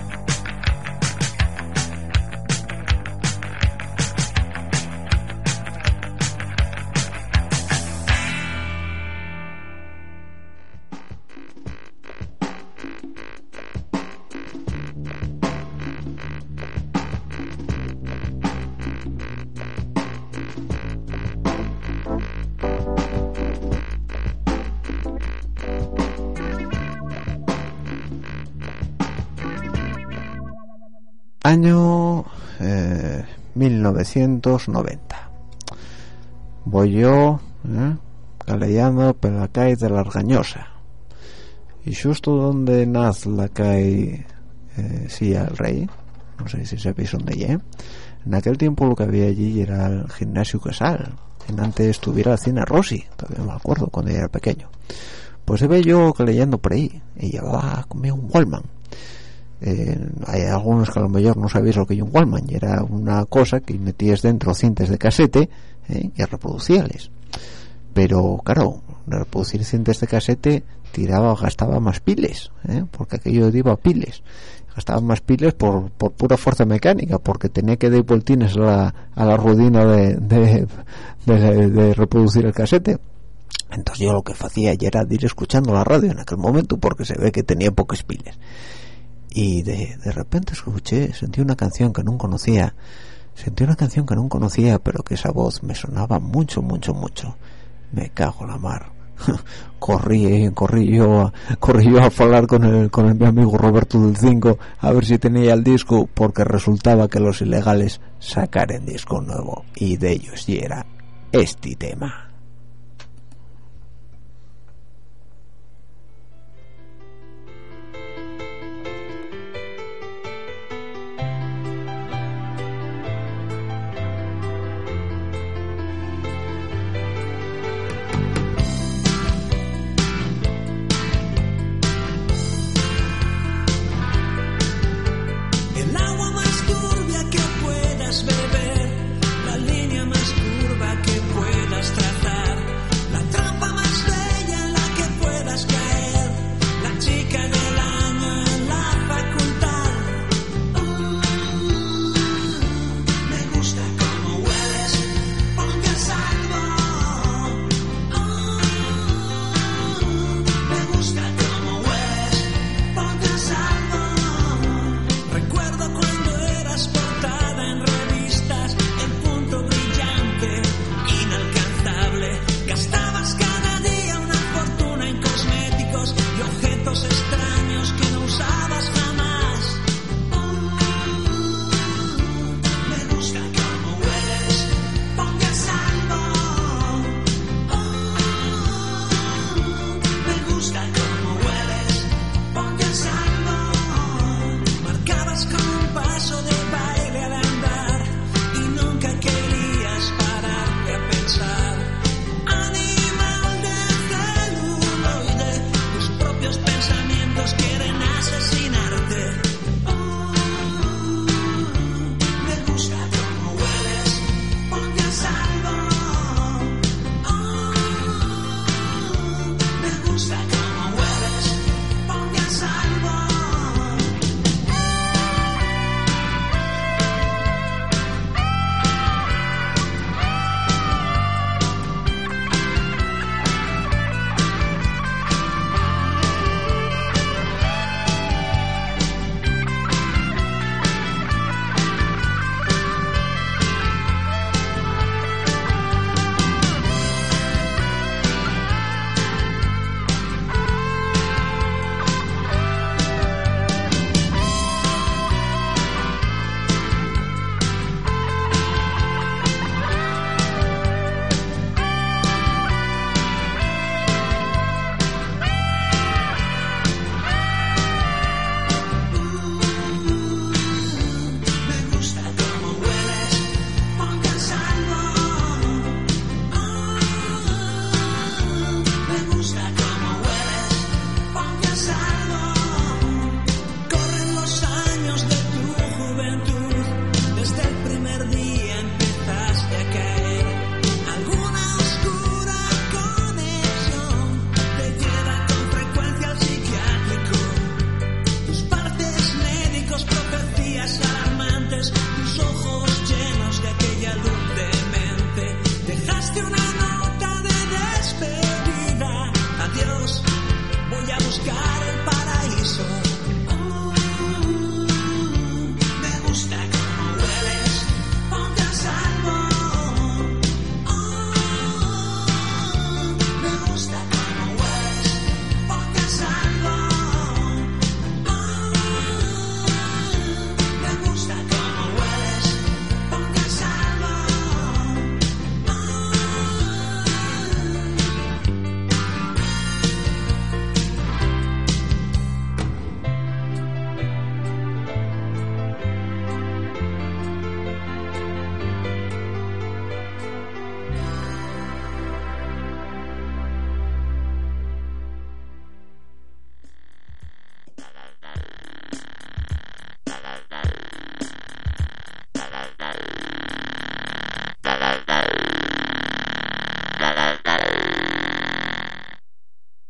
Año 1990. Voy yo caleyando por la calle de la Argañosa, y justo donde nace la calle Silla del Rey, no sé si sabéis dónde es. En aquel tiempo lo que había allí era el gimnasio Casal, en antes estuviera la Cine Rossi, todavía me acuerdo cuando yo era pequeño. Pues se ve yo caleyando por ahí y llevaba conmigo un Walkman. Hay algunos que a lo mejor no sabéis lo que es un Walkman, y era una cosa que metías dentro cintas de casete y reproducíales. Pero claro, reproducir cintas de casete gastaba más piles, porque aquello iba a piles, gastaba más piles por pura fuerza mecánica, porque tenía que dar voltines a la ruedina de reproducir el casete. Entonces yo lo que hacía ya era ir escuchando la radio en aquel momento, porque se ve que tenía pocas piles. Y de repente sentí una canción que no conocía, pero que esa voz me sonaba mucho. Me cago en la mar. corrí yo a hablar con mi amigo Roberto del 5 a ver si tenía el disco, porque resultaba que los ilegales sacaran disco nuevo, y de ellos y era este tema. Beber, la línea más curva que puedas trazar.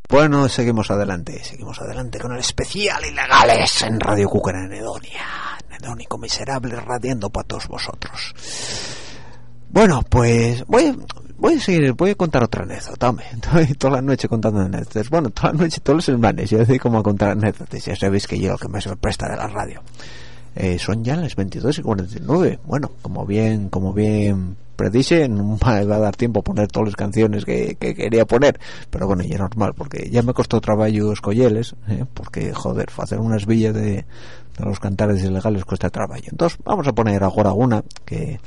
Bueno, seguimos adelante con el especial Ilegales en Radio Cuca en Anedonia. Anedónico miserable radiando para todos vosotros. Bueno, pues voy a contar otra anécdota. Estoy toda la noche contando anécdotas. Bueno, toda la noche, todos los semanas, yo decía como a contar anécdotas. Ya sabéis que yo lo que más me presta de la radio. Son ya las 22:49. Bueno, como bien predice, no me va a dar tiempo a poner todas las canciones que quería poner, pero bueno, ya es normal, porque ya me costó trabajo escolleles, porque joder, hacer unas villas de los cantares ilegales cuesta trabajo. Entonces vamos a poner agora una que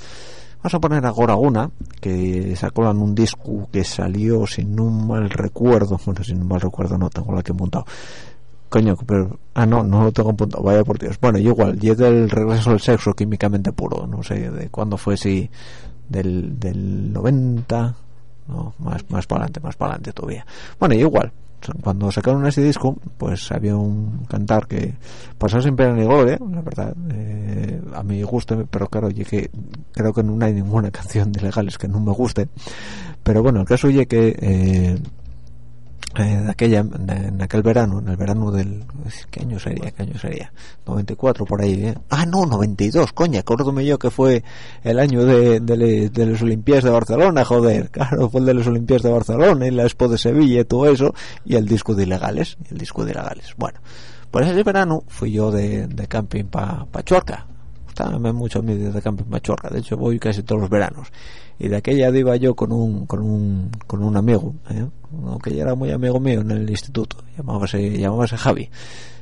sacó en un disco que salió, sin un mal recuerdo no tengo la que he montado. Coño, pero... no lo tengo apuntado, vaya por Dios. Bueno, yo igual, y es del Regreso al Sexo Químicamente Puro, no sé de cuándo fue, si del 90, no, más para adelante todavía. Bueno, y igual, cuando sacaron ese disco, pues había un cantar que pasó sin pena ni gloria, la verdad, a mí gusto, pero claro, que creo que no hay ninguna canción de Ilegales que no me guste, pero bueno, el caso es que en aquel verano, en el verano del... ¿Qué año sería? 94 por ahí, no, 92, coña, acuérdome yo que fue el año de las Olimpiadas de Barcelona, joder, claro, fue el de las Olimpiadas de Barcelona y la Expo de Sevilla y todo eso, y el disco de Ilegales. Bueno, por ese verano fui yo de camping pa Chorca. Gustaba mucho a mí de camping pa Chorca, de hecho voy casi todos los veranos. Y de aquella iba yo con un amigo, que ya era muy amigo mío en el instituto, llamábase Javi,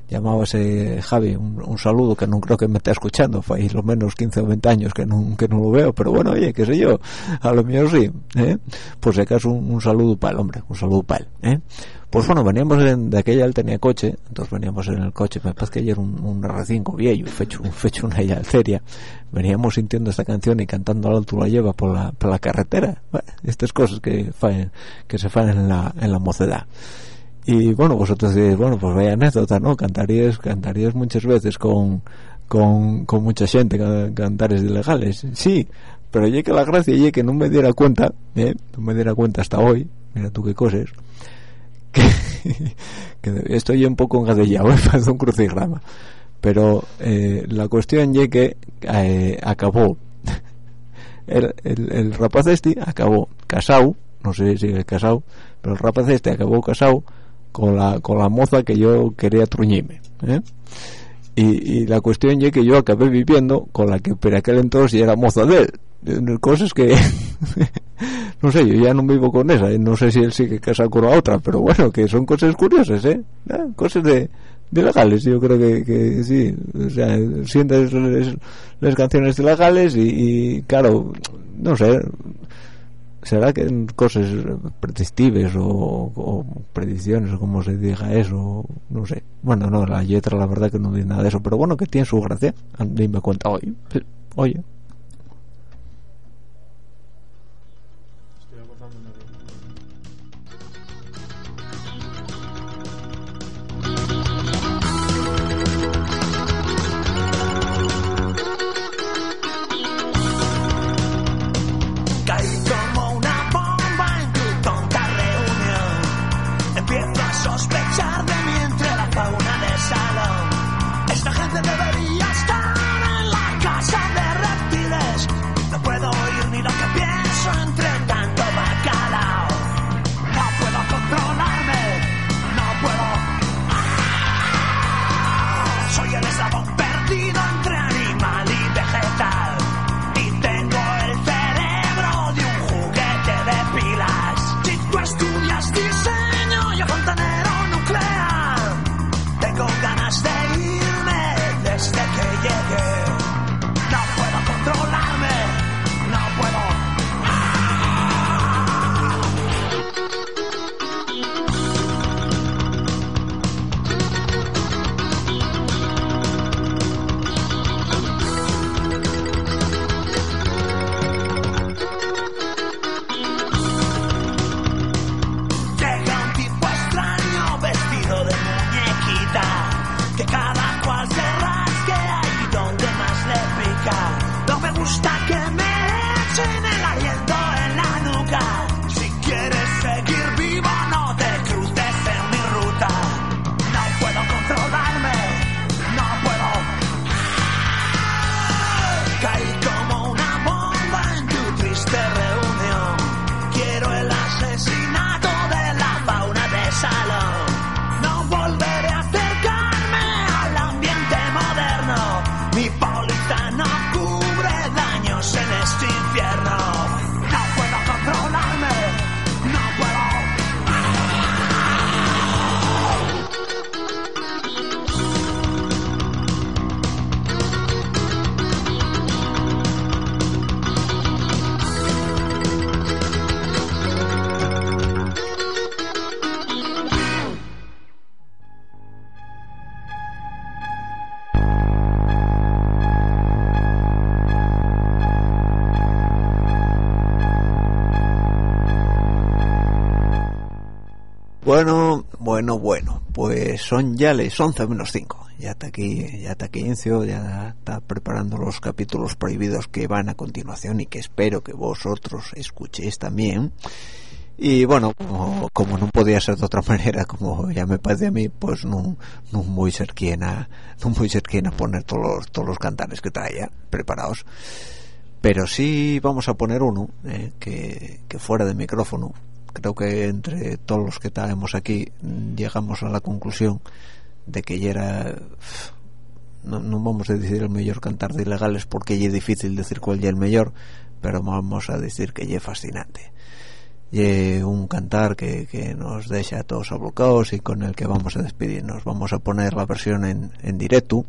un saludo, que no creo que me esté escuchando, fue ahí lo menos 15 o 20 años que no lo veo, pero bueno, oye, qué sé yo, a lo mío sí, pues si acaso un saludo para el hombre, pues bueno, veníamos de aquella, él tenía coche, entonces veníamos en el coche, me parece que ayer un R5 viejo, fecho una yalceria, veníamos sintiendo esta canción y cantando al alto la lleva por la carretera. Bueno, estas cosas que se fan en la mocedad. Y bueno, vosotros decís, bueno, pues vaya anécdota, ¿no? Cantarías muchas veces con mucha gente, cantares ilegales. Sí, pero ya que la gracia ya que no me diera cuenta hasta hoy, mira tú qué cosas, que estoy un poco engadellado, parece un crucigrama, pero la cuestión es que acabó el rapaz acabó casado, no sé si sigue casado, pero el rapaz acabó casado con la moza que yo quería truñirme, y la cuestión es que yo acabé viviendo con la que por aquel entonces era moza de él. Cosas que no sé, yo ya no vivo con esa, no sé si él sigue casado con la otra, pero bueno, que son cosas curiosas, cosas de ilegales. Yo creo que sí, o sea, sientes las canciones ilegales y claro, no sé, será que cosas predictibles o predicciones o como se diga eso, no sé. Bueno, no, la letra la verdad que no dice nada de eso, pero bueno, que tiene su gracia. Dime cuenta hoy, oye. Sospechar de mí entre la fauna de salón. Esta gente debería estar en la casa de reptiles. Bueno, pues son ya las 11 menos 5. Ya está aquí Encio, ya está preparando los capítulos prohibidos que van a continuación y que espero que vosotros escuchéis también. Y bueno, como no podía ser de otra manera, como ya me parece a mí, pues no voy a ser quien a poner todos los cantares que trae ya preparados. Pero sí vamos a poner uno que fuera de micrófono. Creo que entre todos los que estábamos aquí llegamos a la conclusión de que ya era, no vamos a decir el mejor cantar de Ilegales porque ya es difícil decir cuál ya el mejor, pero vamos a decir que ya es fascinante. Y un cantar que nos deja a todos ablocados y con el que vamos a despedirnos. Vamos a poner la versión en directo,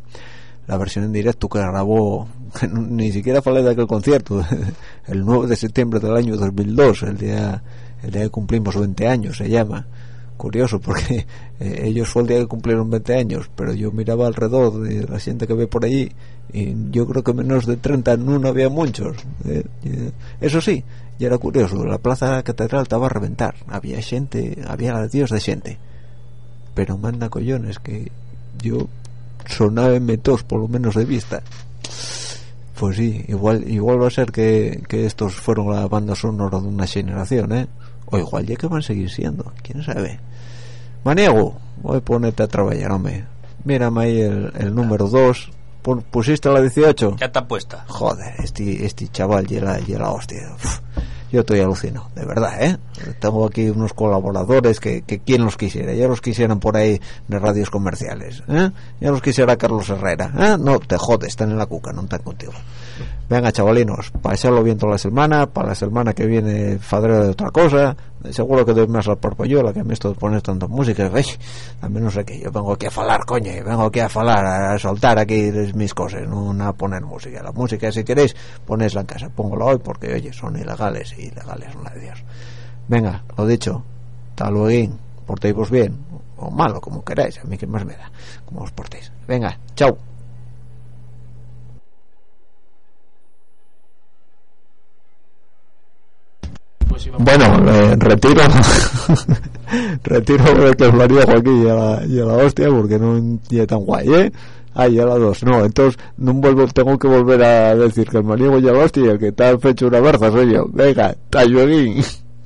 que grabó, que ni siquiera falé de aquel concierto, el 9 de septiembre del año 2002, el día que cumplimos 20 años, se llama. Curioso, porque ellos fue el día que cumplieron 20 años, pero yo miraba alrededor de la gente que ve por allí y yo creo que menos de 30 no había muchos. Eso sí, y era curioso, la plaza catedral estaba a reventar, había gente, había Dios de gente, pero manda collones que yo sonaba en metos por lo menos de vista. Pues sí, igual va a ser que estos fueron la banda sonora de una generación, o igual ya que van a seguir siendo, quién sabe. Maniego, voy a ponerte a trabajar, hombre. Mírame ahí el número 2. ¿Pusiste la 18? Ya está puesta. Joder, este chaval y la hostia. Uf, yo estoy alucinado, de verdad, Tengo aquí unos colaboradores que quién los quisiera. Ya los quisieran por ahí de radios comerciales, ya los quisiera Carlos Herrera, no, te jodes, están en la cuca, no están contigo. Venga, chavalinos, para echarlo bien toda la semana, para la semana que viene fadreo de otra cosa, seguro que doy más al porpollola, que a mí esto de poner tanta música, también no sé qué, yo vengo aquí a falar, coño, a soltar aquí mis cosas, no a poner música. La música, si queréis, ponéisla en casa, póngala hoy porque, oye, son ilegales son la de Dios. Venga, lo dicho, hasta luego, portéis bien, o malo, como queráis, a mí que más me da, como os portéis. Venga, chao. Bueno, retiro que os mariego aquí y a la hostia porque no es tan guay, y a la 2, no, entonces tengo que volver a decir que el mariego y a la hostia y el que está fecho una berza soy yo. Venga, tallueguín.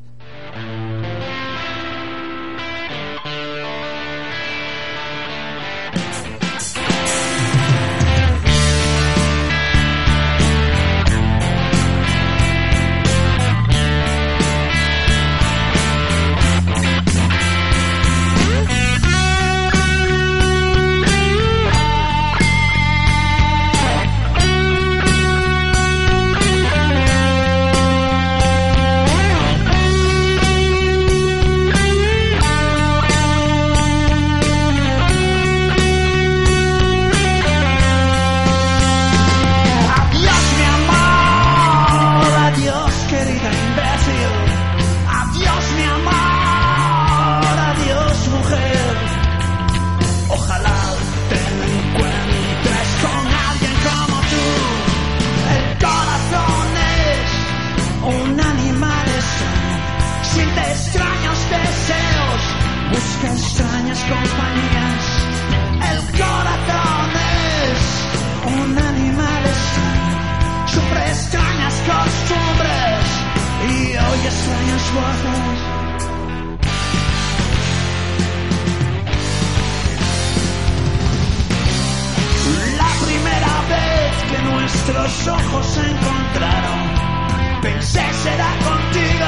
Nuestros ojos se encontraron. Pensé será contigo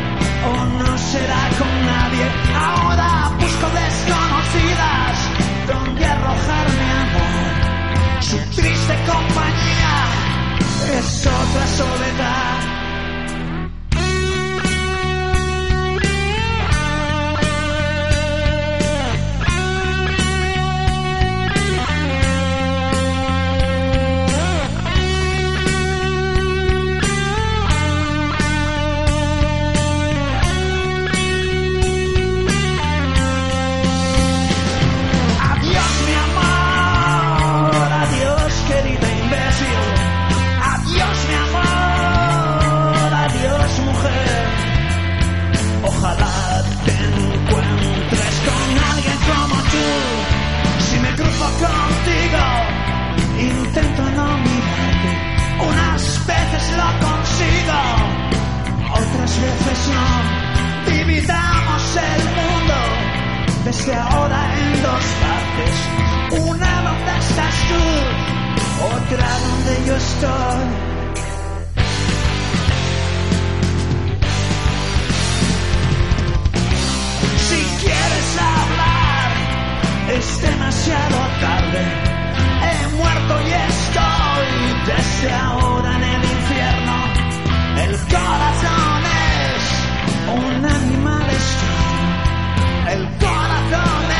o no será con nadie. Ahora busco desconocidas donde arrojar mi amor. Su triste compañía es otra soledad. Adiós, mi amor. contigo. Intento no mirarte, unas veces lo consigo, otras veces no. Dividamos el mundo desde ahora en dos partes, una donde estás tú, otra donde yo estoy. Si quieres hablar, es demasiado tarde. He muerto y estoy desde ahora en el infierno. El corazón es un animal extraño. El corazón